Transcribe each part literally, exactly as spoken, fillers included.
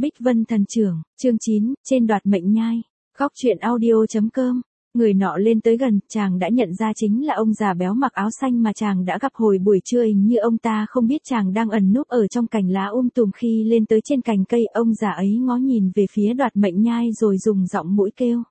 Bích Vân Thần Trưởng, chương chín, trên đoạt mệnh nhai. Góc truyện audio.com. Người nọ lên tới gần, chàng đã nhận ra chính là ông già béo mặc áo xanh mà chàng đã gặp hồi buổi trưa, hình như ông ta không biết chàng đang ẩn núp ở trong cành lá um tùm. Khi lên tới trên cành cây, ông già ấy ngó nhìn về phía đoạt mệnh nhai rồi dùng giọng mũi kêu.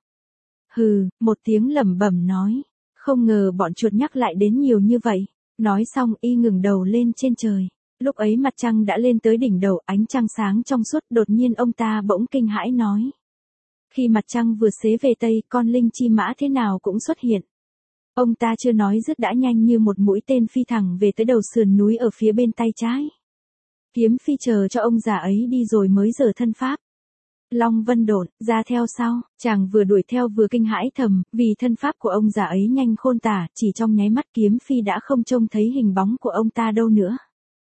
Hừ, một tiếng lẩm bẩm nói. Không ngờ bọn chuột nhắc lại đến nhiều như vậy. Nói xong y ngừng đầu lên trên trời. Lúc ấy mặt trăng đã lên tới đỉnh đầu, ánh trăng sáng trong suốt. Đột nhiên ông ta bỗng kinh hãi nói. Khi mặt trăng vừa xế về tây, con linh chi mã thế nào cũng xuất hiện. Ông ta chưa nói dứt đã nhanh như một mũi tên phi thẳng về tới đầu sườn núi ở phía bên tay trái. Kiếm phi chờ cho ông già ấy đi rồi mới dở thân pháp. Long Vân Độn ra theo sau, chàng vừa đuổi theo vừa kinh hãi thầm, vì thân pháp của ông già ấy nhanh khôn tả, chỉ trong nháy mắt kiếm phi đã không trông thấy hình bóng của ông ta đâu nữa.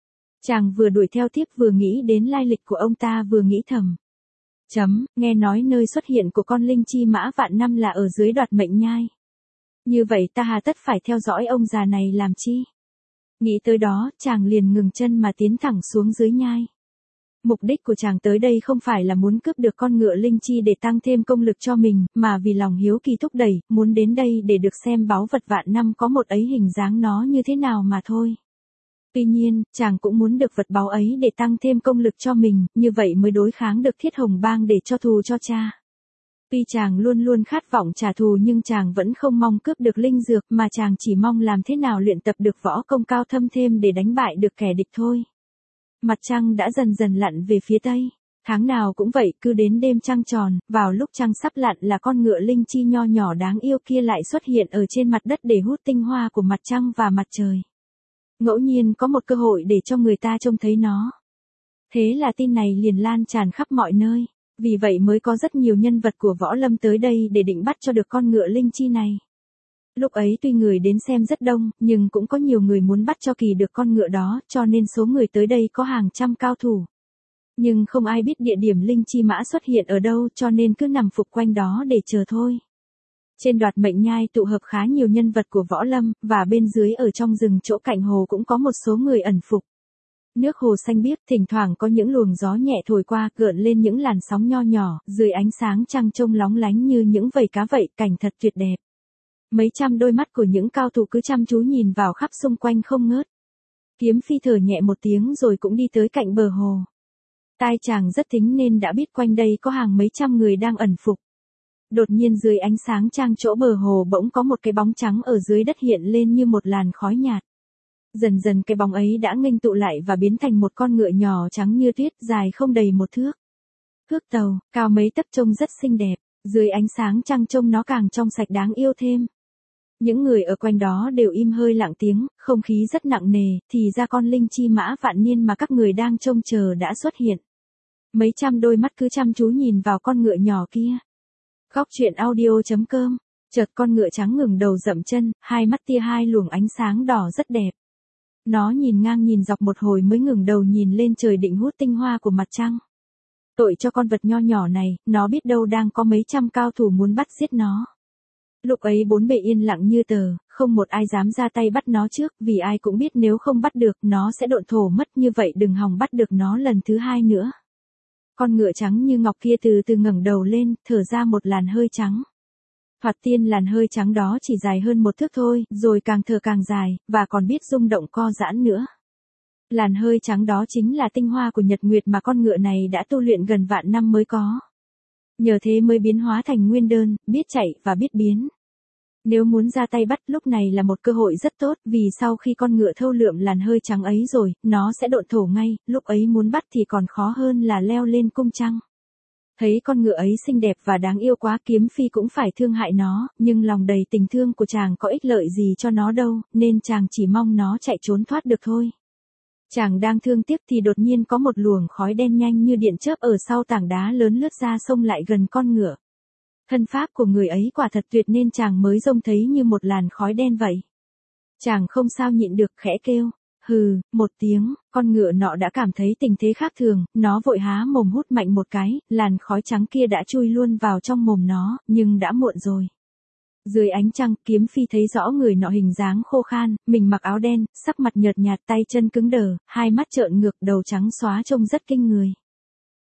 Chàng vừa đuổi theo tiếp vừa nghĩ đến lai lịch của ông ta vừa nghĩ thầm. Chấm, nghe nói nơi xuất hiện của con linh chi mã vạn năm là ở dưới đoạt mệnh nhai. Như vậy ta hà tất phải theo dõi ông già này làm chi? Nghĩ tới đó, chàng liền ngừng chân mà tiến thẳng xuống dưới nhai. Mục đích của chàng tới đây không phải là muốn cướp được con ngựa linh chi để tăng thêm công lực cho mình, mà vì lòng hiếu kỳ thúc đẩy, muốn đến đây để được xem báu vật vạn năm có một ấy hình dáng nó như thế nào mà thôi. Tuy nhiên, chàng cũng muốn được vật báu ấy để tăng thêm công lực cho mình, như vậy mới đối kháng được Thiết Hồng Bang để cho thù cho cha. Tuy chàng luôn luôn khát vọng trả thù nhưng chàng vẫn không mong cướp được linh dược mà chàng chỉ mong làm thế nào luyện tập được võ công cao thâm thêm để đánh bại được kẻ địch thôi. Mặt trăng đã dần dần lặn về phía tây. Tháng nào cũng vậy, cứ đến đêm trăng tròn, vào lúc trăng sắp lặn là con ngựa linh chi nho nhỏ đáng yêu kia lại xuất hiện ở trên mặt đất để hút tinh hoa của mặt trăng và mặt trời. Ngẫu nhiên có một cơ hội để cho người ta trông thấy nó. Thế là tin này liền lan tràn khắp mọi nơi. Vì vậy mới có rất nhiều nhân vật của võ lâm tới đây để định bắt cho được con ngựa linh chi này. Lúc ấy tuy người đến xem rất đông, nhưng cũng có nhiều người muốn bắt cho kỳ được con ngựa đó, cho nên số người tới đây có hàng trăm cao thủ. Nhưng không ai biết địa điểm linh chi mã xuất hiện ở đâu, cho nên cứ nằm phục quanh đó để chờ thôi. Trên đoạt mệnh nhai tụ hợp khá nhiều nhân vật của võ lâm, và bên dưới ở trong rừng chỗ cạnh hồ cũng có một số người ẩn phục. Nước hồ xanh biếc, thỉnh thoảng có những luồng gió nhẹ thổi qua, gợn lên những làn sóng nho nhỏ, dưới ánh sáng trăng trông lóng lánh như những vầy cá vậy, cảnh thật tuyệt đẹp. Mấy trăm đôi mắt của những cao thủ cứ chăm chú nhìn vào khắp xung quanh không ngớt. Kiếm phi thở nhẹ một tiếng rồi cũng đi tới cạnh bờ hồ. Tai chàng rất thính nên đã biết quanh đây có hàng mấy trăm người đang ẩn phục. Đột nhiên dưới ánh sáng trăng chỗ bờ hồ bỗng có một cái bóng trắng ở dưới đất hiện lên như một làn khói nhạt. Dần dần cái bóng ấy đã nghênh tụ lại và biến thành một con ngựa nhỏ trắng như tuyết, dài không đầy một thước. Cước tàu, cao mấy tấc trông rất xinh đẹp, dưới ánh sáng trăng trông nó càng trong sạch đáng yêu thêm. Những người ở quanh đó đều im hơi lặng tiếng, không khí rất nặng nề, thì ra con linh chi mã vạn niên mà các người đang trông chờ đã xuất hiện. Mấy trăm đôi mắt cứ chăm chú nhìn vào con ngựa nhỏ kia. Góc truyện audio.com. Chợt con ngựa trắng ngừng đầu dậm chân, hai mắt tia hai luồng ánh sáng đỏ rất đẹp. Nó nhìn ngang nhìn dọc một hồi mới ngừng đầu nhìn lên trời định hút tinh hoa của mặt trăng. Tội cho con vật nho nhỏ này, nó biết đâu đang có mấy trăm cao thủ muốn bắt giết nó. Lúc ấy bốn bề yên lặng như tờ, không một ai dám ra tay bắt nó trước, vì ai cũng biết nếu không bắt được nó sẽ độn thổ mất, như vậy đừng hòng bắt được nó lần thứ hai nữa. Con ngựa trắng như ngọc kia từ từ ngẩng đầu lên, thở ra một làn hơi trắng. Thoạt tiên làn hơi trắng đó chỉ dài hơn một thước thôi, rồi càng thở càng dài, và còn biết rung động co giãn nữa. Làn hơi trắng đó chính là tinh hoa của nhật nguyệt mà con ngựa này đã tu luyện gần vạn năm mới có. Nhờ thế mới biến hóa thành nguyên đơn, biết chạy và biết biến. Nếu muốn ra tay bắt lúc này là một cơ hội rất tốt, vì sau khi con ngựa thâu lượm làn hơi trắng ấy rồi, nó sẽ độn thổ ngay, lúc ấy muốn bắt thì còn khó hơn là leo lên cung trăng. Thấy con ngựa ấy xinh đẹp và đáng yêu quá, kiếm phi cũng phải thương hại nó, nhưng lòng đầy tình thương của chàng có ích lợi gì cho nó đâu, nên chàng chỉ mong nó chạy trốn thoát được thôi. Chàng đang thương tiếc thì đột nhiên có một luồng khói đen nhanh như điện chớp ở sau tảng đá lớn lướt ra xông lại gần con ngựa. Thân pháp của người ấy quả thật tuyệt nên chàng mới trông thấy như một làn khói đen vậy. Chàng không sao nhịn được khẽ kêu. Hừ, một tiếng, con ngựa nọ đã cảm thấy tình thế khác thường, nó vội há mồm hút mạnh một cái, làn khói trắng kia đã chui luôn vào trong mồm nó, nhưng đã muộn rồi. Dưới ánh trăng, kiếm phi thấy rõ người nọ hình dáng khô khan, mình mặc áo đen, sắc mặt nhợt nhạt, tay chân cứng đờ, hai mắt trợn ngược, đầu trắng xóa trông rất kinh người.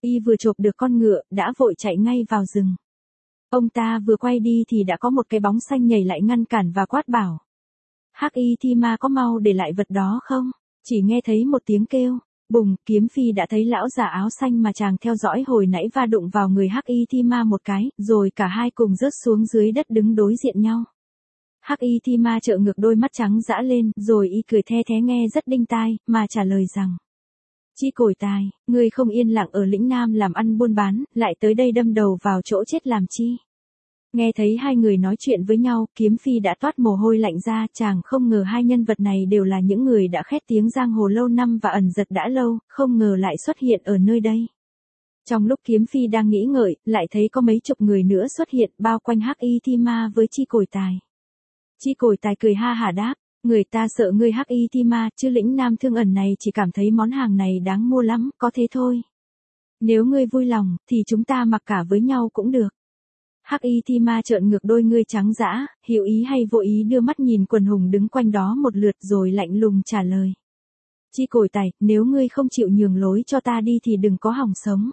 Y vừa chộp được con ngựa, đã vội chạy ngay vào rừng. Ông ta vừa quay đi thì đã có một cái bóng xanh nhảy lại ngăn cản và quát bảo. Hắc Y Thi Ma có mau để lại vật đó không? Chỉ nghe thấy một tiếng kêu, bùng, Kiếm Phi đã thấy lão già áo xanh mà chàng theo dõi hồi nãy va đụng vào người Hắc Y Thi Ma một cái, rồi cả hai cùng rớt xuống dưới đất đứng đối diện nhau. Hắc Y Thi Ma trợn ngược đôi mắt trắng dã lên, rồi y cười the thé nghe rất đinh tai, mà trả lời rằng. Chi Cổi Tài, ngươi không yên lặng ở lĩnh Nam làm ăn buôn bán, lại tới đây đâm đầu vào chỗ chết làm chi? Nghe thấy hai người nói chuyện với nhau, Kiếm Phi đã toát mồ hôi lạnh ra, chàng không ngờ hai nhân vật này đều là những người đã khét tiếng giang hồ lâu năm và ẩn giật đã lâu, không ngờ lại xuất hiện ở nơi đây. Trong lúc Kiếm Phi đang nghĩ ngợi, lại thấy có mấy chục người nữa xuất hiện bao quanh Hắc Y Thi Ma với Chi Cổi Tài. Chi Cổi Tài cười ha hả đáp, người ta sợ ngươi Hắc Y Thi Ma, chứ lĩnh Nam Thương Ẩn này chỉ cảm thấy món hàng này đáng mua lắm, có thế thôi. Nếu ngươi vui lòng, thì chúng ta mặc cả với nhau cũng được. Hắc Y Thi Ma trợn ngược đôi ngươi trắng dã, hữu ý hay vô ý đưa mắt nhìn quần hùng đứng quanh đó một lượt rồi lạnh lùng trả lời. Chi Cổi Tài, nếu ngươi không chịu nhường lối cho ta đi thì đừng có hỏng sống.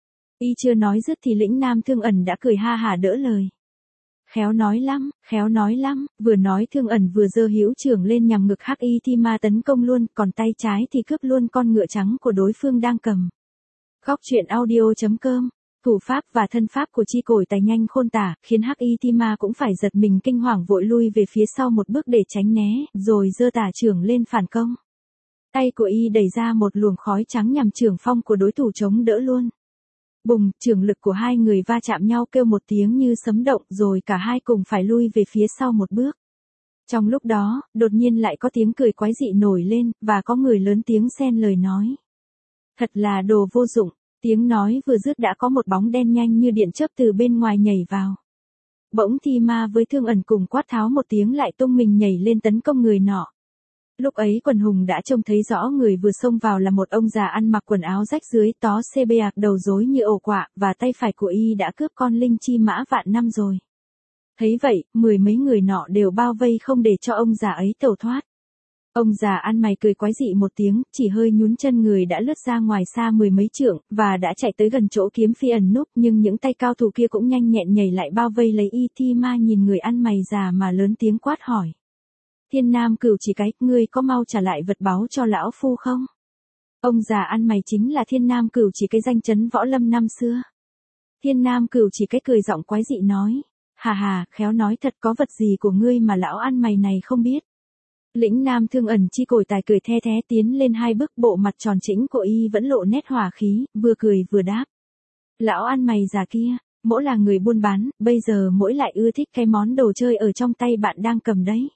Y chưa nói dứt thì lĩnh Nam Thương Ẩn đã cười ha hả đỡ lời. Khéo nói lắm, khéo nói lắm, vừa nói Thương Ẩn vừa giơ hữu trưởng lên nhằm ngực Hắc Y Thi Ma tấn công luôn, còn tay trái thì cướp luôn con ngựa trắng của đối phương đang cầm. Góc truyện audio chấm com. Thủ pháp và thân pháp của Chi Cổi Tài nhanh khôn tả, khiến Hắc Y Thi Ma cũng phải giật mình kinh hoàng vội lui về phía sau một bước để tránh né, rồi giơ tả trưởng lên phản công. Tay của y đẩy ra một luồng khói trắng nhằm trưởng phong của đối thủ chống đỡ luôn. Bùng, trưởng lực của hai người va chạm nhau kêu một tiếng như sấm động, rồi cả hai cùng phải lui về phía sau một bước. Trong lúc đó, đột nhiên lại có tiếng cười quái dị nổi lên, và có người lớn tiếng xen lời nói. Thật là đồ vô dụng. Tiếng nói vừa dứt đã có một bóng đen nhanh như điện chớp từ bên ngoài nhảy vào. Bỗng Thi Ma với Thương Ẩn cùng quát tháo một tiếng lại tung mình nhảy lên tấn công người nọ. Lúc ấy quần hùng đã trông thấy rõ người vừa xông vào là một ông già ăn mặc quần áo rách dưới tó xê bê ạc đầu rối như ổ quạ, và tay phải của y đã cướp con linh chi mã vạn năm rồi. Thấy vậy, mười mấy người nọ đều bao vây không để cho ông già ấy tẩu thoát. Ông già ăn mày cười quái dị một tiếng, chỉ hơi nhún chân người đã lướt ra ngoài xa mười mấy trượng, và đã chạy tới gần chỗ Kiếm Phi ẩn núp, nhưng những tay cao thủ kia cũng nhanh nhẹn nhảy lại bao vây lấy y. Thi Ma nhìn người ăn mày già mà lớn tiếng quát hỏi. Thiên Nam Cửu Chỉ Cái, ngươi có mau trả lại vật báu cho lão phu không? Ông già ăn mày chính là Thiên Nam Cửu Chỉ Cái danh chấn võ lâm năm xưa. Thiên Nam Cửu Chỉ Cái cười giọng quái dị nói. Hà hà, khéo nói thật, có vật gì của ngươi mà lão ăn mày này không biết. Lĩnh Nam Thương Ẩn Chi Cổi Tài cười the thé tiến lên hai bước, bộ mặt tròn trĩnh của y vẫn lộ nét hòa khí, vừa cười vừa đáp. Lão ăn mày già kia, mỗi là người buôn bán, bây giờ mỗi lại ưa thích cái món đồ chơi ở trong tay bạn đang cầm đấy.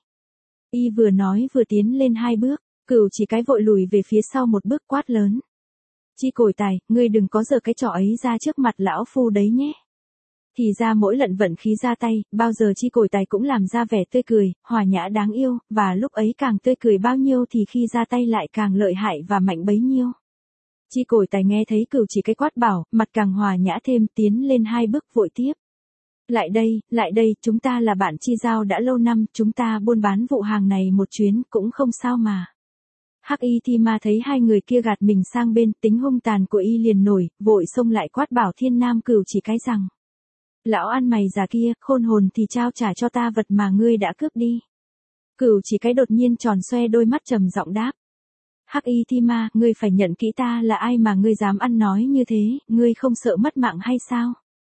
Y vừa nói vừa tiến lên hai bước, Cửu Chỉ Cái vội lùi về phía sau một bước quát lớn. Chi Cổi Tài, ngươi đừng có giở cái trò ấy ra trước mặt lão phu đấy nhé. Thì ra mỗi lần vận khí ra tay, bao giờ Chi Cổi Tài cũng làm ra vẻ tươi cười, hòa nhã đáng yêu, và lúc ấy càng tươi cười bao nhiêu thì khi ra tay lại càng lợi hại và mạnh bấy nhiêu. Chi Cổi Tài nghe thấy Cửu Chỉ Cái quát bảo, mặt càng hòa nhã thêm, tiến lên hai bước vội tiếp. Lại đây, lại đây, chúng ta là bạn chi giao đã lâu năm, chúng ta buôn bán vụ hàng này một chuyến, cũng không sao mà. Hắc Y Thi Ma thấy hai người kia gạt mình sang bên, tính hung tàn của y liền nổi, vội xông lại quát bảo Thiên Nam Cửu Chỉ Cái rằng. Lão ăn mày già kia, khôn hồn thì trao trả cho ta vật mà ngươi đã cướp đi. Cửu Chỉ Cái đột nhiên tròn xoe đôi mắt trầm giọng đáp. Hắc Y Thi Ma, ngươi phải nhận kỹ ta là ai mà ngươi dám ăn nói như thế, ngươi không sợ mất mạng hay sao?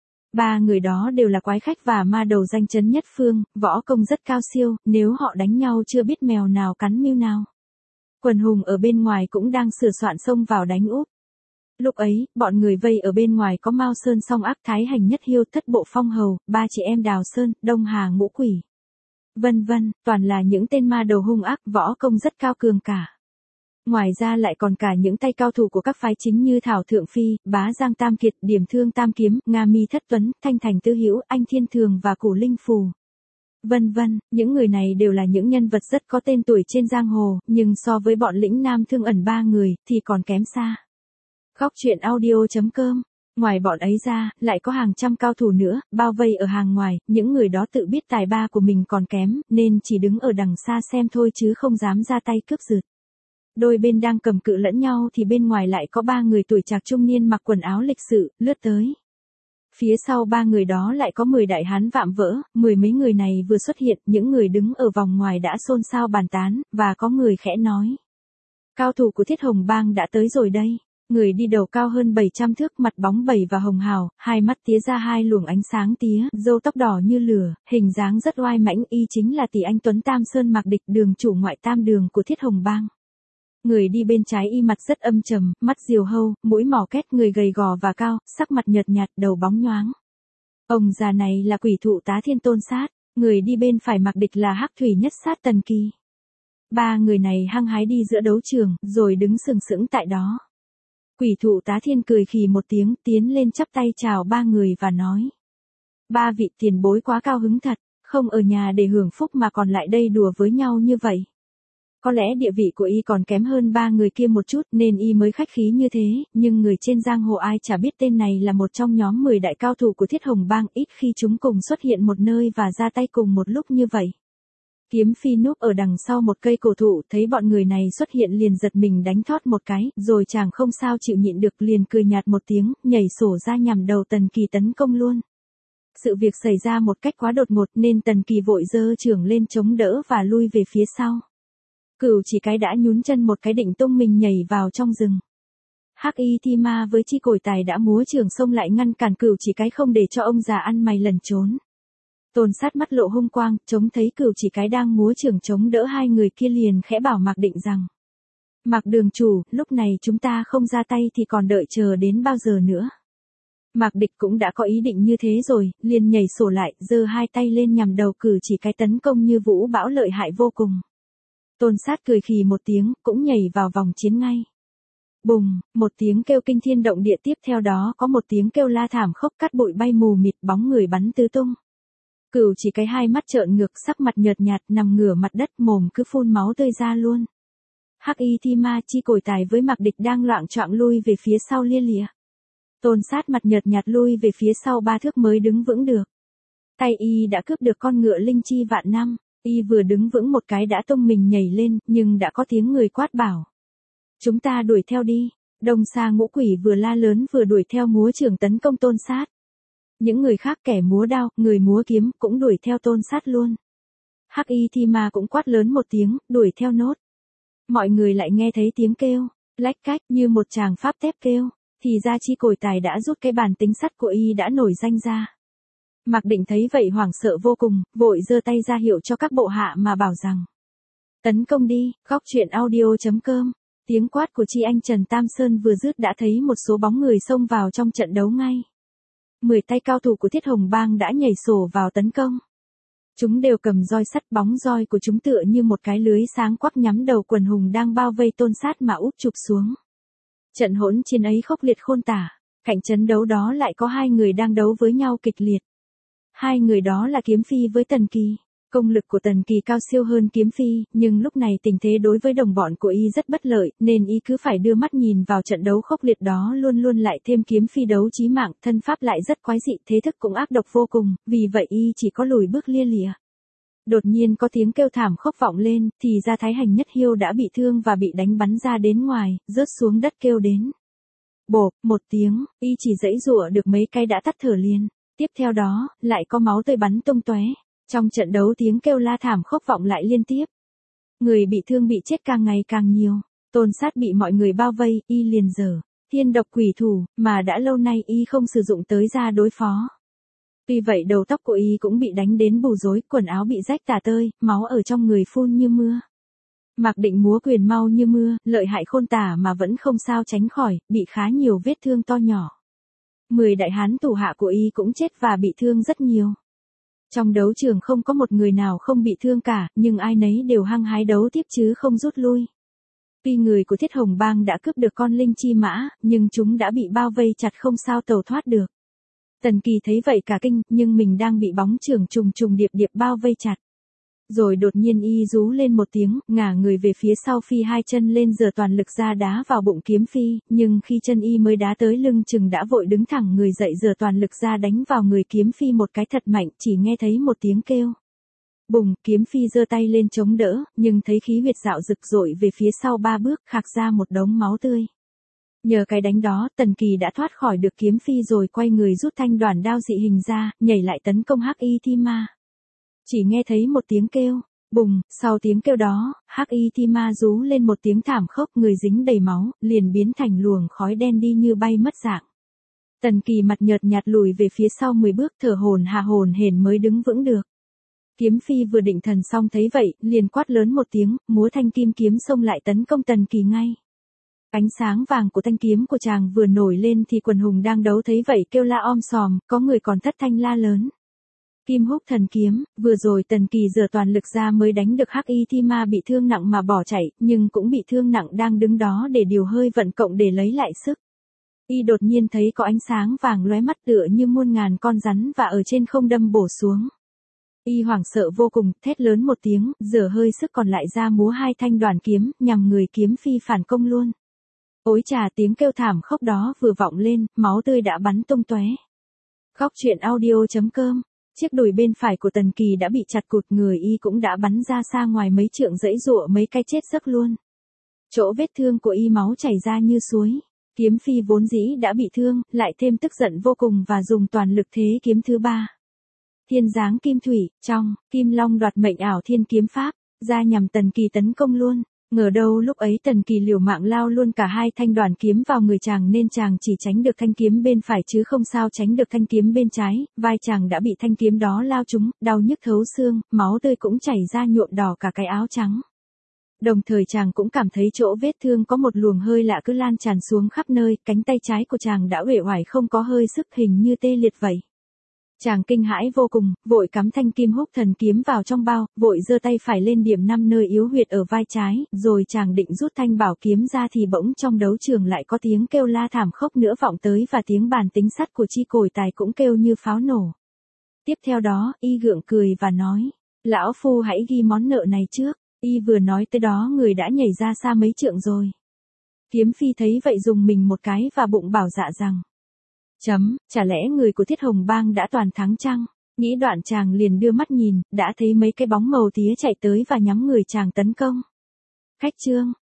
Ba người đó đều là quái khách và ma đầu danh chấn nhất phương, võ công rất cao siêu, nếu họ đánh nhau chưa biết mèo nào cắn mưu nào. Quần hùng ở bên ngoài cũng đang sửa soạn xông vào đánh úp. Lúc ấy, bọn người vây ở bên ngoài có Mao Sơn Song Ác, Thái Hành Nhất Hiêu, Thất Bộ Phong Hầu, ba chị em Đào Sơn, Đông Hà Ngũ Quỷ. Vân vân, toàn là những tên ma đầu hung ác, võ công rất cao cường cả. Ngoài ra lại còn cả những tay cao thủ của các phái chính như Thảo Thượng Phi, Bá Giang Tam Kiệt, Điểm Thương Tam Kiếm, Nga Mi Thất Tuấn, Thanh Thành Tư Hữu, Anh Thiên Thường và Củ Linh Phù. Vân vân, những người này đều là những nhân vật rất có tên tuổi trên giang hồ, nhưng so với bọn lĩnh Nam Thương Ẩn ba người, thì còn kém xa. Góc truyện audio chấm com. Ngoài bọn ấy ra, lại có hàng trăm cao thủ nữa, bao vây ở hàng ngoài, những người đó tự biết tài ba của mình còn kém, nên chỉ đứng ở đằng xa xem thôi chứ không dám ra tay cướp giật. đôi bên đang cầm cự lẫn nhau thì bên ngoài lại có ba người tuổi trạc trung niên mặc quần áo lịch sự, lướt tới. Phía sau ba người đó lại có mười đại hán vạm vỡ, mười mấy người này vừa xuất hiện, những người đứng ở vòng ngoài đã xôn xao bàn tán, và có người khẽ nói. Cao thủ của Thiết Hồng Bang đã tới rồi đây. Người đi đầu cao hơn bảy trăm thước, mặt bóng bẩy và hồng hào, hai mắt tía ra hai luồng ánh sáng tía, râu tóc đỏ như lửa, hình dáng rất oai mãnh, y chính là tỷ anh Tuấn Tam Sơn Mạc Địch, đường chủ ngoại tam đường của Thiết Hồng Bang. Người đi bên trái y mặt rất âm trầm, mắt diều hâu, mũi mỏ két, người gầy gò và cao, sắc mặt nhợt nhạt, đầu bóng nhoáng. Ông già này là quỷ thụ Tá Thiên Tôn Sát, người đi bên phải Mạc Địch là Hắc Thủy Nhất Sát Tần Kỳ. Ba người này hăng hái đi giữa đấu trường, rồi đứng sừng sững tại đó. Quỷ thụ Tá Thiên cười khì một tiếng, tiến lên chắp tay chào ba người và nói. Ba vị tiền bối quá cao hứng thật, không ở nhà để hưởng phúc mà còn lại đây đùa với nhau như vậy. Có lẽ địa vị của y còn kém hơn ba người kia một chút nên y mới khách khí như thế, nhưng người trên giang hồ ai chả biết tên này là một trong nhóm mười đại cao thủ của Thiết Hồng Bang, ít khi chúng cùng xuất hiện một nơi và ra tay cùng một lúc như vậy. Kiếm Phi núp ở đằng sau một cây cổ thụ, thấy bọn người này xuất hiện liền giật mình đánh thót một cái, rồi chàng không sao chịu nhịn được liền cười nhạt một tiếng, nhảy sổ ra nhằm đầu Tần Kỳ tấn công luôn. Sự việc xảy ra một cách quá đột ngột nên Tần Kỳ vội giơ chưởng lên chống đỡ và lui về phía sau. Cửu Chỉ Cái đã nhún chân một cái định tung mình nhảy vào trong rừng. Hắc Y Thi Ma với Chi Cổi Tài đã múa chưởng xông lại ngăn cản Cửu Chỉ Cái không để cho ông già ăn mày lẩn trốn. Tôn Sát mắt lộ hung quang, trông thấy Cửu Chỉ Cái đang múa chưởng chống đỡ hai người kia liền khẽ bảo Mạc Định rằng. Mạc đường chủ, lúc này chúng ta không ra tay thì còn đợi chờ đến bao giờ nữa. Mạc Địch cũng đã có ý định như thế rồi, liền nhảy sổ lại, giơ hai tay lên nhằm đầu Cửu Chỉ Cái tấn công như vũ bão lợi hại vô cùng. Tôn Sát cười khì một tiếng, cũng nhảy vào vòng chiến ngay. Bùng, một tiếng kêu kinh thiên động địa, tiếp theo đó có một tiếng kêu la thảm khốc, cát bụi bay mù mịt, bóng người bắn tứ tung. Cửu Chỉ Cái hai mắt trợn ngược, sắc mặt nhợt nhạt, nằm ngửa mặt đất, mồm cứ phun máu tươi ra luôn. Hắc Y Thi Ma, Chi Cổi Tài với Mạc Địch đang loạng choạng lui về phía sau lia lịa. Tôn Sát mặt nhợt nhạt lui về phía sau ba thước mới đứng vững được. Tay y đã cướp được con ngựa linh chi vạn năm. Y vừa đứng vững một cái đã tung mình nhảy lên, nhưng đã có tiếng người quát bảo. Chúng ta đuổi theo đi. Đông Sa Ngũ Quỷ vừa la lớn vừa đuổi theo múa chưởng tấn công Tôn Sát. Những người khác kẻ múa đao, người múa kiếm cũng đuổi theo Tôn Sát luôn. Hắc Y Thi Ma cũng quát lớn một tiếng, đuổi theo nốt. Mọi người lại nghe thấy tiếng kêu, lách cách như một chàng pháp tép kêu, thì ra Chi Cổi Tài đã rút cái bàn tính sắt của y đã nổi danh ra. Mạc Định thấy vậy hoảng sợ vô cùng, vội giơ tay ra hiệu cho các bộ hạ mà bảo rằng. Tấn công đi, góc truyện audio chấm com. Tiếng quát của Chi Anh Trần Tam Sơn vừa dứt đã thấy một số bóng người xông vào trong trận đấu ngay. Mười tay cao thủ của Thiết Hồng Bang đã nhảy sổ vào tấn công. Chúng đều cầm roi sắt, bóng roi của chúng tựa như một cái lưới sáng quắc nhắm đầu quần hùng đang bao vây Tôn Sát mà úp chụp xuống. Trận hỗn chiến ấy khốc liệt khôn tả, cạnh trận đấu đó lại có hai người đang đấu với nhau kịch liệt. Hai người đó là Kiếm Phi với Tần Kỳ. Công lực của Tần Kỳ cao siêu hơn Kiếm Phi, nhưng lúc này tình thế đối với đồng bọn của y rất bất lợi, nên y cứ phải đưa mắt nhìn vào trận đấu khốc liệt đó, luôn luôn lại thêm Kiếm Phi đấu chí mạng, thân pháp lại rất quái dị, thế thức cũng ác độc vô cùng, vì vậy y chỉ có lùi bước lia lịa. Đột nhiên có tiếng kêu thảm khốc vọng lên, thì ra Thái Hành Nhất Hiêu đã bị thương và bị đánh bắn ra đến ngoài, rớt xuống đất kêu đến. Bộp, một tiếng, y chỉ giãy giụa được mấy cái đã tắt thở liền. Tiếp theo đó, lại có máu tươi bắn tung tóe. Trong trận đấu tiếng kêu la thảm khốc vọng lại liên tiếp. Người bị thương bị chết càng ngày càng nhiều. Tôn Sát bị mọi người bao vây, y liền giở thiên độc quỷ thủ, mà đã lâu nay y không sử dụng tới ra đối phó. Tuy vậy đầu tóc của y cũng bị đánh đến bù rối, quần áo bị rách tả tơi, máu ở trong người phun như mưa. Mạc Định múa quyền mau như mưa, lợi hại khôn tả mà vẫn không sao tránh khỏi, bị khá nhiều vết thương to nhỏ. Mười đại hán thủ hạ của y cũng chết và bị thương rất nhiều. Trong đấu trường không có một người nào không bị thương cả, nhưng ai nấy đều hăng hái đấu tiếp chứ không rút lui. Tuy người của Thiết Hồng Bang đã cướp được con linh chi mã, nhưng chúng đã bị bao vây chặt không sao tẩu thoát được. Tần Kỳ thấy vậy cả kinh, nhưng mình đang bị bóng chưởng trùng trùng điệp điệp bao vây chặt. Rồi đột nhiên y rú lên một tiếng, ngả người về phía sau phi hai chân lên giở toàn lực ra đá vào bụng Kiếm Phi, nhưng khi chân y mới đá tới lưng chừng đã vội đứng thẳng người dậy giở toàn lực ra đánh vào người Kiếm Phi một cái thật mạnh, chỉ nghe thấy một tiếng kêu. Bùng, kiếm phi giơ tay lên chống đỡ, nhưng thấy khí huyệt dạo rực rội về phía sau ba bước, khạc ra một đống máu tươi. Nhờ cái đánh đó, Tần Kỳ đã thoát khỏi được kiếm phi rồi quay người rút thanh đoản đao dị hình ra, nhảy lại tấn công Hắc Y Thi Ma. Chỉ nghe thấy một tiếng kêu, bùng, sau tiếng kêu đó, Hắc Y Thi Ma rú lên một tiếng thảm khốc, người dính đầy máu, liền biến thành luồng khói đen đi như bay mất dạng. Tần Kỳ mặt nhợt nhạt lùi về phía sau mười bước, thở hổn hà hổn hển mới đứng vững được. Kiếm phi vừa định thần xong thấy vậy, liền quát lớn một tiếng, múa thanh kim kiếm xông lại tấn công Tần Kỳ ngay. Ánh sáng vàng của thanh kiếm của chàng vừa nổi lên thì quần hùng đang đấu thấy vậy kêu la om sòm, có người còn thất thanh la lớn. Kim Húc Thần Kiếm, vừa rồi Tần Kỳ giở toàn lực ra mới đánh được Hắc Y Thi Ma bị thương nặng mà bỏ chạy, nhưng cũng bị thương nặng đang đứng đó để điều hơi vận cộng để lấy lại sức. Y đột nhiên thấy có ánh sáng vàng lóe mắt tựa như muôn ngàn con rắn và ở trên không đâm bổ xuống. Y hoảng sợ vô cùng, thét lớn một tiếng, giở hơi sức còn lại ra múa hai thanh đoản kiếm, nhằm người kiếm phi phản công luôn. Ối trà, tiếng kêu thảm khốc đó vừa vọng lên, máu tươi đã bắn tung tóe. Góc truyện audio chấm com. Chiếc đùi bên phải của Tần Kỳ đã bị chặt cụt, người y cũng đã bắn ra xa ngoài mấy trượng, dãy giụa mấy cái chết giấc luôn. Chỗ vết thương của y máu chảy ra như suối. Kiếm phi vốn dĩ đã bị thương, lại thêm tức giận vô cùng và dùng toàn lực thế kiếm thứ ba. Thiên giáng kim thủy, trong, Kim Long đoạt mệnh ảo thiên kiếm pháp, ra nhằm Tần Kỳ tấn công luôn. Ngờ đâu lúc ấy Tần Kỳ liều mạng lao luôn cả hai thanh đoản kiếm vào người chàng nên chàng chỉ tránh được thanh kiếm bên phải chứ không sao tránh được thanh kiếm bên trái, vai chàng đã bị thanh kiếm đó lao trúng, đau nhức thấu xương, máu tươi cũng chảy ra nhuộm đỏ cả cái áo trắng. Đồng thời chàng cũng cảm thấy chỗ vết thương có một luồng hơi lạ cứ lan tràn xuống khắp nơi, cánh tay trái của chàng đã uể oải không có hơi sức, hình như tê liệt vậy. Chàng kinh hãi vô cùng, vội cắm thanh Kim Húc Thần Kiếm vào trong bao, vội giơ tay phải lên điểm năm nơi yếu huyệt ở vai trái, rồi chàng định rút thanh bảo kiếm ra thì bỗng trong đấu trường lại có tiếng kêu la thảm khốc nữa vọng tới và tiếng bàn tính sắt của chi cổi tài cũng kêu như pháo nổ. Tiếp theo đó, y gượng cười và nói, lão phu hãy ghi món nợ này trước. Y vừa nói tới đó người đã nhảy ra xa mấy trượng rồi. Kiếm phi thấy vậy dùng mình một cái và bụng bảo dạ rằng, chấm, chả lẽ người của Thiết Hồng Bang đã toàn thắng chăng? Nghĩ đoạn chàng liền đưa mắt nhìn, đã thấy mấy cái bóng màu tía chạy tới và nhắm người chàng tấn công. Khách trương,